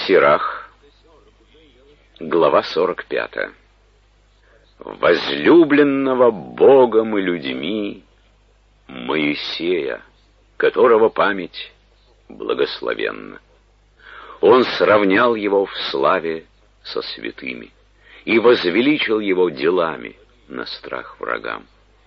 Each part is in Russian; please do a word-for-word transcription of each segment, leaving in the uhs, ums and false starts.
Сирах, глава сорок пятая. Возлюбленного Богом и людьми Моисея, которого память благословенна. Он сравнял его в славе со святыми и возвеличил его делами на страх врагам.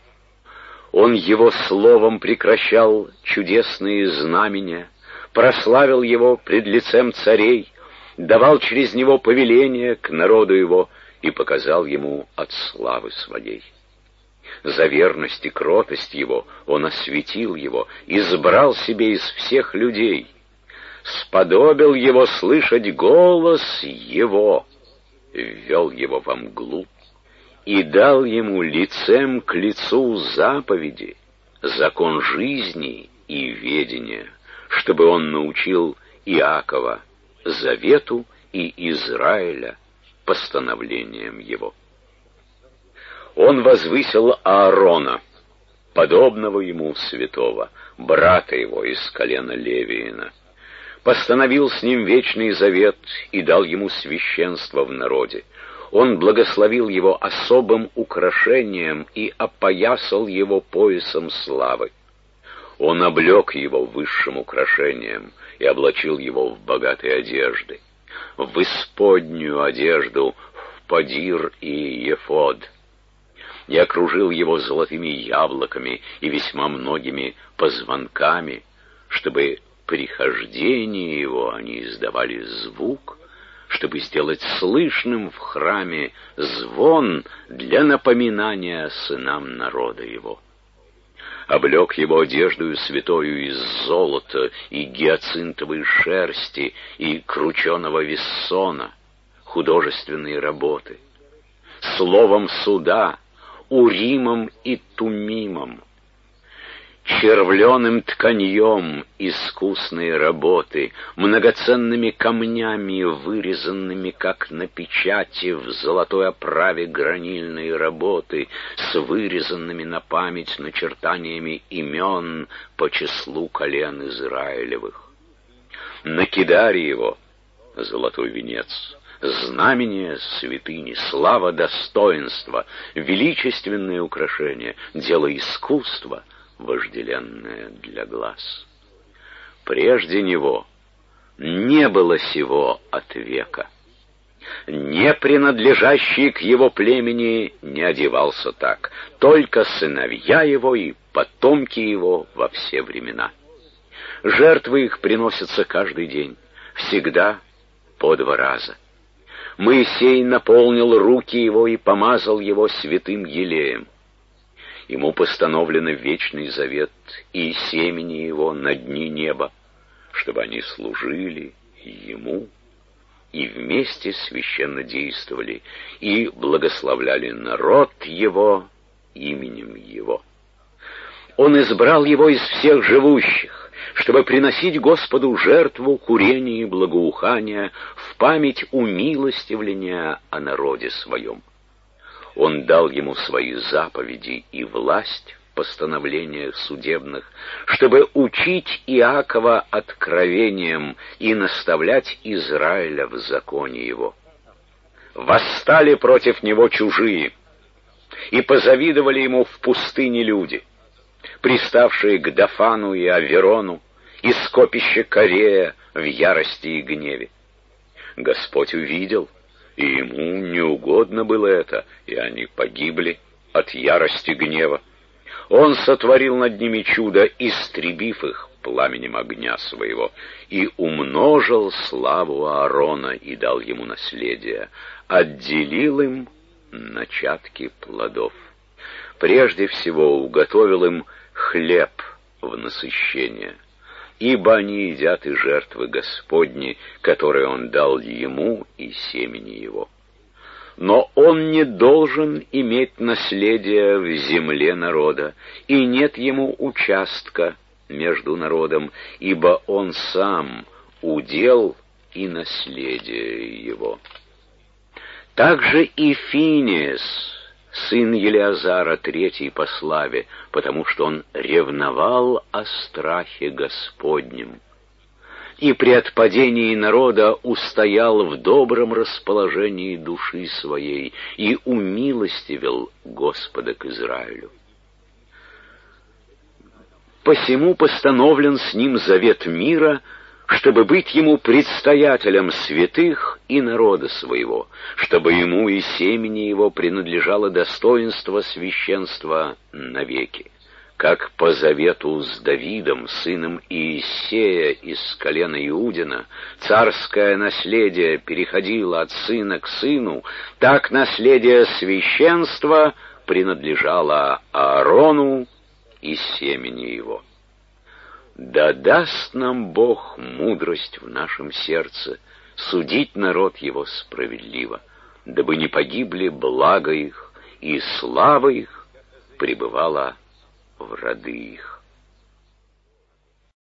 Он его словом прекращал чудесные знамения, прославил его пред лицем царей, давал через него повеление к народу его и показал ему от славы своей. За верность и кротость его он осветил его, избрал себе из всех людей, сподобил его слышать голос его, ввел его во мглу и дал ему лицем к лицу заповеди, закон жизни и ведения, чтобы он научил Иакова завету и Израиля постановлением его. Он возвысил Аарона, подобного ему святого, брата его из колена Левиина, постановил с ним вечный завет и дал ему священство в народе. Он благословил его особым украшением и опоясал его поясом славы. Он облег его высшим украшением и облачил его в богатые одежды, в исподнюю одежду, в подир и ефод, и окружил его золотыми яблоками и весьма многими позвонками, чтобы при хождении его они издавали звук, чтобы сделать слышным в храме звон для напоминания сынам народа его. Облег его одеждою святою из золота и гиацинтовой шерсти и крученого виссона, художественные работы, словом суда, уримом и тумимом, червленым тканьем искусные работы, многоценными камнями, вырезанными, как на печати, в золотой оправе гранильные работы, с вырезанными на память начертаниями имен по числу колен Израилевых. На кидаре его золотой венец, знамение святыни, слава достоинства, величественные украшения, дело искусства, вожделенное для глаз. Прежде него не было сего от века. Не принадлежащий к его племени не одевался так, только сыновья его и потомки его во все времена. Жертвы их приносятся каждый день, всегда по два раза. Моисей наполнил руки его и помазал его святым елеем. Ему постановлено вечный завет и семени его на дни неба, чтобы они служили ему и вместе священно действовали и благословляли народ его именем его. Он избрал его из всех живущих, чтобы приносить Господу жертву курения и благоухания в память умилостивления о народе своем. Он дал ему свои заповеди и власть в постановлениях судебных, чтобы учить Иакова откровением и наставлять Израиля в законе его. Восстали против него чужие, и позавидовали ему в пустыне люди, приставшие к Дафану и Аверону, и скопище Корея в ярости и гневе. Господь увидел, и ему не угодно было это, и они погибли от ярости гнева. Он сотворил над ними чудо, истребив их пламенем огня своего, и умножил славу Аарона и дал ему наследие, отделил им начатки плодов. Прежде всего уготовил им хлеб в насыщение, ибо они едят и жертвы Господни, которые он дал ему и семени его. Но он не должен иметь наследия в земле народа, и нет ему участка между народом, ибо он сам удел и наследие его. Также и Финеас, сын Елеазара, третий по славе, потому что он ревновал о страхе Господнем. и при отпадении народа устоял в добром расположении души своей и умилостивил Господа к Израилю. Посему постановлен с ним завет мира, чтобы быть ему предстоятелем святых и народа своего, чтобы ему и семени его принадлежало достоинство священства навеки. Как по завету с Давидом, сыном Иессея из колена Иудина, царское наследие переходило от сына к сыну, так наследие священства принадлежало Аарону и семени его. Да даст нам Бог мудрость в нашем сердце судить народ его справедливо, дабы не погибли благо их, и слава их пребывала в роды их.